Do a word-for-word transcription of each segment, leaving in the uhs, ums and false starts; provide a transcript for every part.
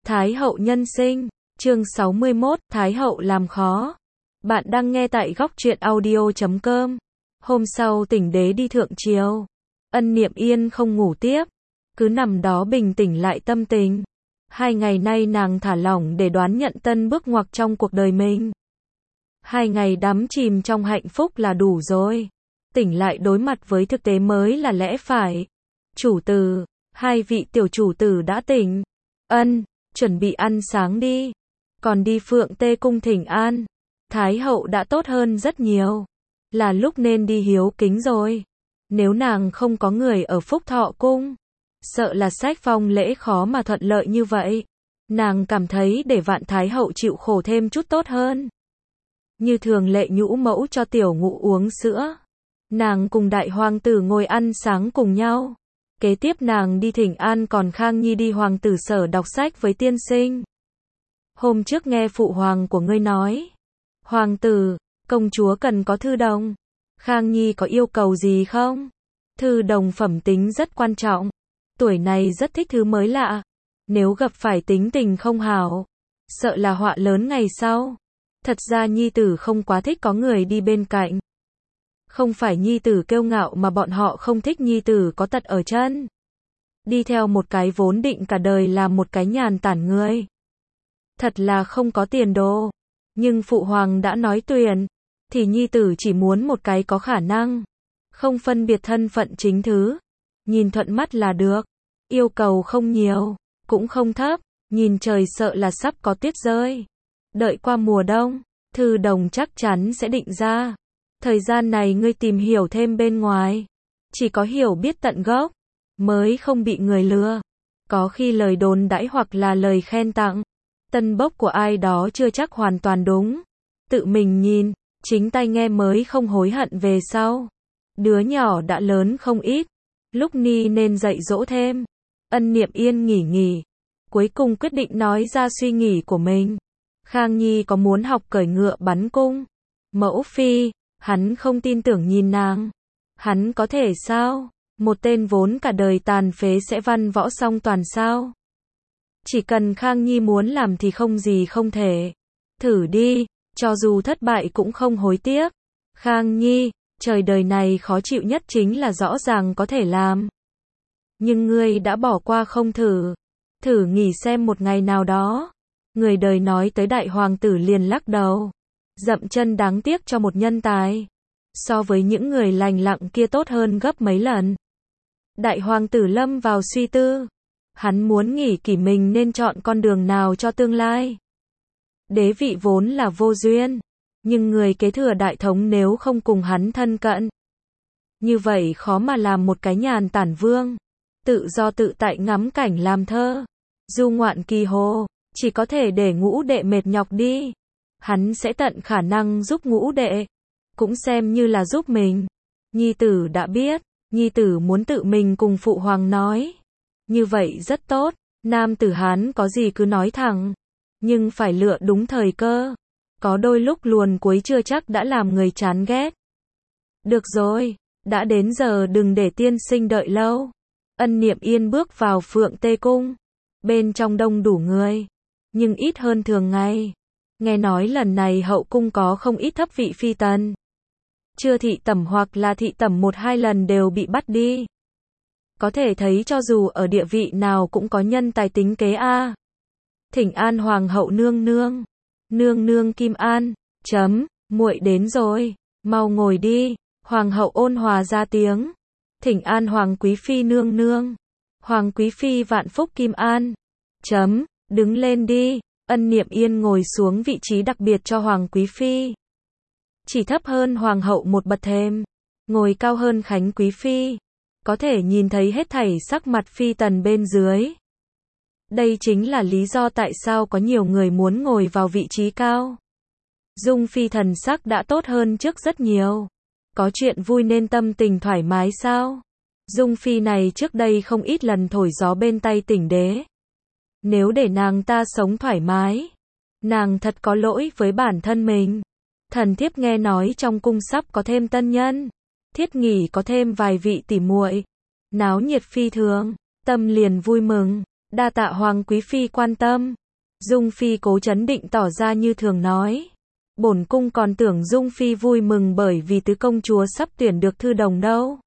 Thái hậu nhân sinh, chương sáu mươi mốt, Thái hậu làm khó. Bạn đang nghe tại góc truyện audio chấm com. Hôm sau Tỉnh Đế đi thượng triều. Ân Niệm Yên không ngủ tiếp, cứ nằm đó bình tĩnh lại tâm tình. Hai ngày nay nàng thả lỏng để đoán nhận tân bước ngoặt trong cuộc đời mình. Hai ngày đắm chìm trong hạnh phúc là đủ rồi. Tỉnh lại đối mặt với thực tế mới là lẽ phải. Chủ tử, hai vị tiểu chủ tử đã tỉnh. Ân, chuẩn bị ăn sáng đi. Còn đi Phượng Tê cung thỉnh an. Thái hậu đã tốt hơn rất nhiều. Là lúc nên đi hiếu kính rồi. Nếu nàng không có người ở Phúc Thọ cung, sợ là sách phong lễ khó mà thuận lợi như vậy. Nàng cảm thấy để Vạn Thái hậu chịu khổ thêm chút tốt hơn. Như thường lệ nhũ mẫu cho tiểu ngũ uống sữa. Nàng cùng đại hoàng tử ngồi ăn sáng cùng nhau. Kế tiếp nàng đi thỉnh an, còn Khang Nhi đi hoàng tử sở đọc sách với tiên sinh. Hôm trước nghe phụ hoàng của ngươi nói, hoàng tử, công chúa cần có thư đồng. Khang Nhi có yêu cầu gì không? Thư đồng phẩm tính rất quan trọng. Tuổi này rất thích thứ mới lạ. Nếu gặp phải tính tình không hảo, sợ là họa lớn ngày sau. Thật ra nhi tử không quá thích có người đi bên cạnh. Không phải nhi tử kiêu ngạo mà bọn họ không thích nhi tử có tật ở chân. Đi theo một cái vốn định cả đời làm một cái nhàn tản người. Thật là không có tiền đồ. Nhưng phụ hoàng đã nói tuyển, thì nhi tử chỉ muốn một cái có khả năng. Không phân biệt thân phận chính thứ. Nhìn thuận mắt là được. Yêu cầu không nhiều, cũng không thấp. Nhìn trời sợ là sắp có tuyết rơi. Đợi qua mùa đông, thư đồng chắc chắn sẽ định ra. Thời gian này ngươi tìm hiểu thêm bên ngoài. Chỉ có hiểu biết tận gốc, mới không bị người lừa. Có khi lời đồn đãi hoặc là lời khen tặng, tân bốc của ai đó chưa chắc hoàn toàn đúng. Tự mình nhìn, chính tay nghe mới không hối hận về sau. Đứa nhỏ đã lớn không ít, lúc ni nên dạy dỗ thêm. Ân Niệm Yên nghỉ nghỉ, cuối cùng quyết định nói ra suy nghĩ của mình. Khang Nhi có muốn học cởi ngựa bắn cung? Mẫu phi, hắn không tin tưởng nhìn nàng. Hắn có thể sao? Một tên vốn cả đời tàn phế sẽ văn võ song toàn sao? Chỉ cần Khang Nhi muốn làm thì không gì không thể. Thử đi, cho dù thất bại cũng không hối tiếc. Khang Nhi, trời đời này khó chịu nhất chính là rõ ràng có thể làm. Nhưng ngươi đã bỏ qua không thử. Thử nghỉ xem một ngày nào đó. Người đời nói tới đại hoàng tử liền lắc đầu. Dậm chân đáng tiếc cho một nhân tài. So với những người lành lặng kia tốt hơn gấp mấy lần. Đại hoàng tử lâm vào suy tư. Hắn muốn nghĩ kỹ mình nên chọn con đường nào cho tương lai. Đế vị vốn là vô duyên. Nhưng người kế thừa đại thống nếu không cùng hắn thân cận, như vậy khó mà làm một cái nhàn tản vương. Tự do tự tại ngắm cảnh làm thơ. Du ngoạn kỳ hồ. Chỉ có thể để ngũ đệ mệt nhọc đi. Hắn sẽ tận khả năng giúp ngũ đệ. Cũng xem như là giúp mình. Nhi tử đã biết. Nhi tử muốn tự mình cùng phụ hoàng nói. Như vậy rất tốt. Nam tử Hán có gì cứ nói thẳng. Nhưng phải lựa đúng thời cơ. Có đôi lúc luồn cuối chưa chắc đã làm người chán ghét. Được rồi. Đã đến giờ đừng để tiên sinh đợi lâu. Ân Niệm Yên bước vào Phượng Tê cung. Bên trong đông đủ người. Nhưng ít hơn thường ngày. Nghe nói lần này hậu cung có không ít thấp vị phi tần. Chưa thị tẩm hoặc là thị tẩm một hai lần đều bị bắt đi. Có thể thấy cho dù ở địa vị nào cũng có nhân tài tính kế a. Thỉnh an hoàng hậu nương nương. Nương nương Kim An. Chấm, muội đến rồi. Mau ngồi đi. Hoàng hậu ôn hòa ra tiếng. Thỉnh an hoàng quý phi nương nương. Hoàng quý phi vạn phúc Kim An. Chấm, đứng lên đi. Ân Niệm Yên ngồi xuống vị trí đặc biệt cho hoàng quý phi. Chỉ thấp hơn hoàng hậu một bậc thềm. Ngồi cao hơn Khánh quý phi. Có thể nhìn thấy hết thảy sắc mặt phi tần bên dưới. Đây chính là lý do tại sao có nhiều người muốn ngồi vào vị trí cao. Dung phi thần sắc đã tốt hơn trước rất nhiều. Có chuyện vui nên tâm tình thoải mái sao? Dung phi này trước đây không ít lần thổi gió bên tay Tỉnh Đế. Nếu để nàng ta sống thoải mái, nàng thật có lỗi với bản thân mình. Thần thiếp nghe nói trong cung sắp có thêm tân nhân. Thiết nghỉ có thêm vài vị tỉ muội. Náo nhiệt phi thường, tâm liền vui mừng. Đa tạ Hoàng quý phi quan tâm. Dung phi cố trấn định tỏ ra như thường nói. Bổn cung còn tưởng Dung phi vui mừng bởi vì tứ công chúa sắp tuyển được thư đồng đâu.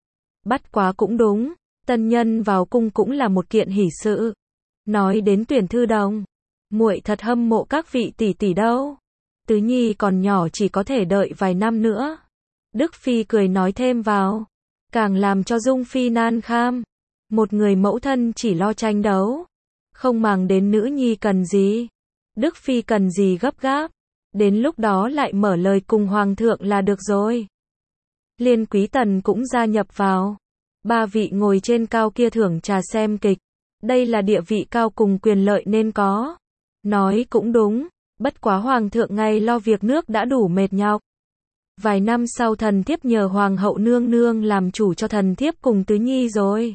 Bắt quá cũng đúng, tân nhân vào cung cũng là một kiện hỷ sự. Nói đến tuyển thư đồng, muội thật hâm mộ các vị tỷ tỷ đâu. Tứ nhi còn nhỏ chỉ có thể đợi vài năm nữa. Đức phi cười nói thêm vào, càng làm cho Dung phi nan kham. Một người mẫu thân chỉ lo tranh đấu, không màng đến nữ nhi cần gì. Đức phi cần gì gấp gáp, đến lúc đó lại mở lời cùng hoàng thượng là được rồi. Liên Quý Tần cũng gia nhập vào. Ba vị ngồi trên cao kia thưởng trà xem kịch. Đây là địa vị cao cùng quyền lợi nên có. Nói cũng đúng, bất quá hoàng thượng ngay lo việc nước đã đủ mệt nhọc. Vài năm sau thần thiếp nhờ hoàng hậu nương nương làm chủ cho thần thiếp cùng tứ nhi rồi.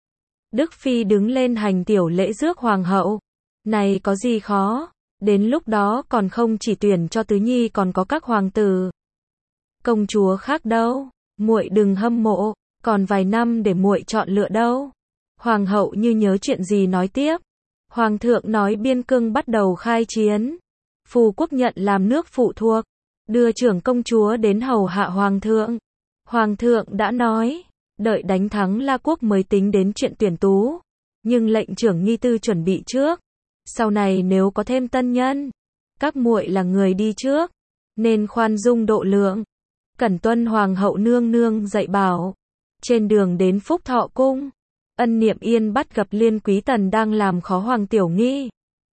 Đức phi đứng lên hành tiểu lễ rước hoàng hậu. Này có gì khó, đến lúc đó còn không chỉ tuyển cho tứ nhi còn có các hoàng tử. Công chúa khác đâu, muội đừng hâm mộ, còn vài năm để muội chọn lựa đâu. Hoàng hậu như nhớ chuyện gì nói tiếp. Hoàng thượng nói biên cương bắt đầu khai chiến. Phù quốc nhận làm nước phụ thuộc, đưa trưởng công chúa đến hầu hạ hoàng thượng. Hoàng thượng đã nói, đợi đánh thắng La quốc mới tính đến chuyện tuyển tú. Nhưng lệnh trưởng nghi tư chuẩn bị trước. Sau này nếu có thêm tân nhân, các muội là người đi trước, nên khoan dung độ lượng. Cẩn tuân hoàng hậu nương nương dạy bảo. Trên đường đến Phúc Thọ cung, Ân Niệm Yên bắt gặp Liên Quý Tần đang làm khó Hoàng Tiểu Nghi.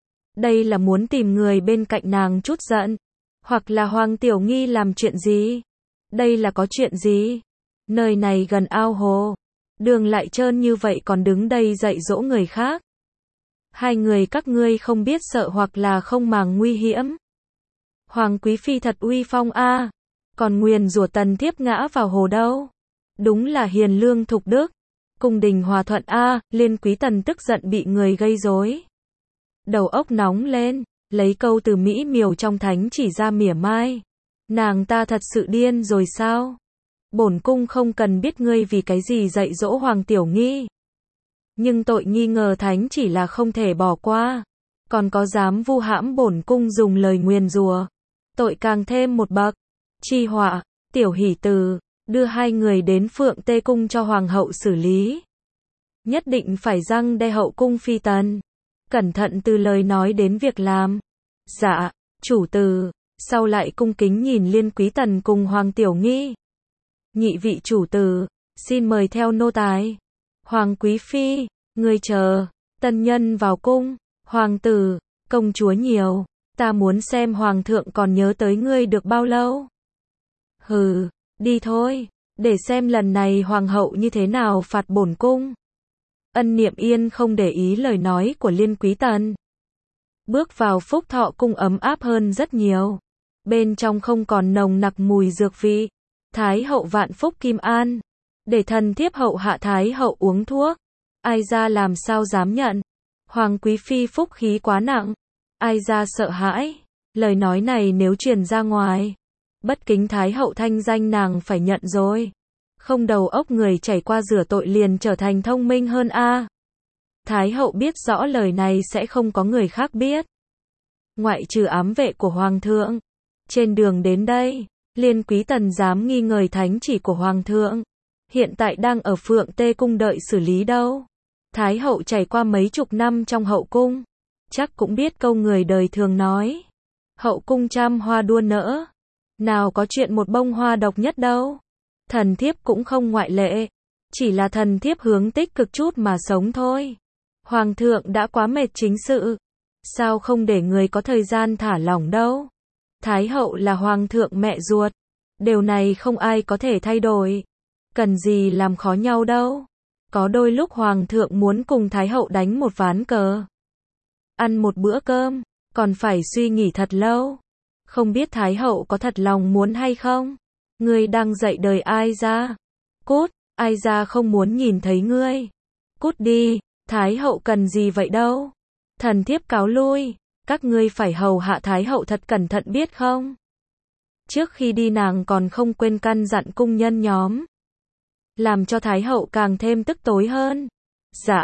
Đây là muốn tìm người bên cạnh nàng chút giận, hoặc là Hoàng Tiểu Nghi làm chuyện gì? Đây là có chuyện gì? Nơi này gần ao hồ, đường lại trơn như vậy còn đứng đây dạy dỗ người khác. Hai người các ngươi không biết sợ hoặc là không màng nguy hiểm. Hoàng quý phi thật uy phong a, à, còn nguyền rủa tần thiếp ngã vào hồ đâu. Đúng là hiền lương thục đức, cung đình hòa thuận a, à, Liên Quý Tần tức giận bị người gây rối. Đầu óc nóng lên, lấy câu từ mỹ miều trong thánh chỉ ra mỉa mai. Nàng ta thật sự điên rồi sao? Bổn cung không cần biết ngươi vì cái gì dạy dỗ Hoàng Tiểu Nghi. Nhưng tội nghi ngờ thánh chỉ là không thể bỏ qua. Còn có dám vu hãm bổn cung dùng lời nguyền rủa, tội càng thêm một bậc. Chi họa, Tiểu Hỷ từ, đưa hai người đến Phượng Tê cung cho hoàng hậu xử lý. Nhất định phải răng đe hậu cung phi tần. Cẩn thận từ lời nói đến việc làm. Dạ, chủ tử. Sau lại cung kính nhìn Liên Quý Tần cùng Hoàng Tiểu Nghi. Nhị vị chủ tử, xin mời theo nô tài. Hoàng quý phi, ngươi chờ, tân nhân vào cung. Hoàng tử, công chúa nhiều, ta muốn xem hoàng thượng còn nhớ tới ngươi được bao lâu. Hừ, đi thôi, để xem lần này hoàng hậu như thế nào phạt bổn cung. Ân Niệm Yên không để ý lời nói của Liên Quý Tần. Bước vào Phúc Thọ cung ấm áp hơn rất nhiều. Bên trong không còn nồng nặc mùi dược vị. Thái hậu vạn phúc kim an. Để thần thiếp hậu hạ thái hậu uống thuốc. Ai ra làm sao dám nhận. Hoàng quý phi phúc khí quá nặng. Ai ra sợ hãi. Lời nói này nếu truyền ra ngoài, bất kính thái hậu thanh danh nàng phải nhận rồi. Không đầu óc người chảy qua rửa tội liền trở thành thông minh hơn a. À. Thái hậu biết rõ lời này sẽ không có người khác biết. Ngoại trừ ám vệ của hoàng thượng. Trên đường đến đây, Liên Quý Tần dám nghi ngờ thánh chỉ của hoàng thượng. Hiện tại đang ở Phượng Tê cung đợi xử lý đâu. Thái hậu trải qua mấy chục năm trong hậu cung, chắc cũng biết câu người đời thường nói. Hậu cung trăm hoa đua nở, nào có chuyện một bông hoa độc nhất đâu. Thần thiếp cũng không ngoại lệ, chỉ là thần thiếp hướng tích cực chút mà sống thôi. Hoàng thượng đã quá mệt chính sự, sao không để người có thời gian thả lỏng đâu. Thái hậu là hoàng thượng mẹ ruột, điều này không ai có thể thay đổi. Cần gì làm khó nhau đâu. Có đôi lúc hoàng thượng muốn cùng thái hậu đánh một ván cờ, ăn một bữa cơm, còn phải suy nghĩ thật lâu. Không biết thái hậu có thật lòng muốn hay không. Ngươi đang dạy đời ai ra. Cút, ai ra không muốn nhìn thấy ngươi. Cút đi, thái hậu cần gì vậy đâu. Thần thiếp cáo lui, các ngươi phải hầu hạ thái hậu thật cẩn thận biết không. Trước khi đi nàng còn không quên căn dặn cung nhân nhóm, làm cho thái hậu càng thêm tức tối hơn. Dạ,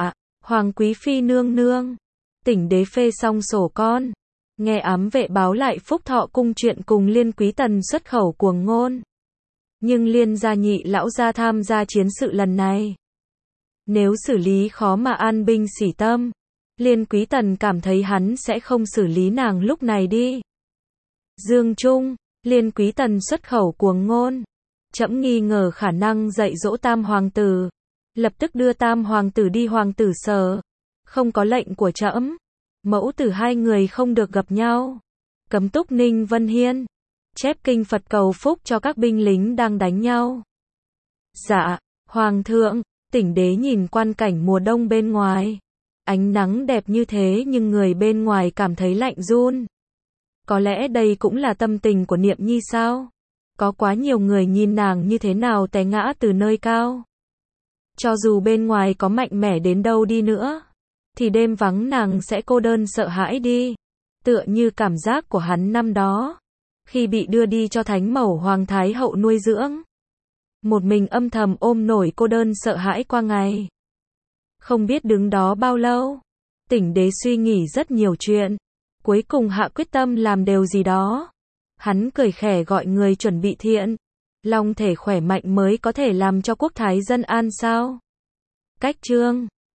Hoàng quý phi nương nương, Tỉnh đế phê xong sổ con. Nghe ám vệ báo lại Phúc Thọ cung chuyện cùng Liên Quý Tần xuất khẩu cuồng ngôn. Nhưng Liên gia nhị lão gia tham gia chiến sự lần này. Nếu xử lý khó mà an binh sỉ tâm, Liên Quý Tần cảm thấy hắn sẽ không xử lý nàng lúc này đi. Dương Trung, Liên Quý Tần xuất khẩu cuồng ngôn. Trẫm nghi ngờ khả năng dạy dỗ tam hoàng tử. Lập tức đưa tam hoàng tử đi hoàng tử sở. Không có lệnh của trẫm, mẫu tử hai người không được gặp nhau. Cấm túc Ninh Vân Hiên. Chép kinh Phật cầu phúc cho các binh lính đang đánh nhau. Dạ, Hoàng thượng, Tỉnh đế nhìn quan cảnh mùa đông bên ngoài. Ánh nắng đẹp như thế nhưng người bên ngoài cảm thấy lạnh run. Có lẽ đây cũng là tâm tình của Niệm Nhi sao? Có quá nhiều người nhìn nàng như thế nào té ngã từ nơi cao. Cho dù bên ngoài có mạnh mẽ đến đâu đi nữa, thì đêm vắng nàng sẽ cô đơn sợ hãi đi. Tựa như cảm giác của hắn năm đó, khi bị đưa đi cho Thánh Mẫu Hoàng Thái Hậu nuôi dưỡng. Một mình âm thầm ôm nổi cô đơn sợ hãi qua ngày. Không biết đứng đó bao lâu, Tỉnh đế suy nghĩ rất nhiều chuyện. Cuối cùng hạ quyết tâm làm điều gì đó. Hắn cười khẽ gọi người chuẩn bị thiện. Long thể khỏe mạnh mới có thể làm cho quốc thái dân an sao. Cách chương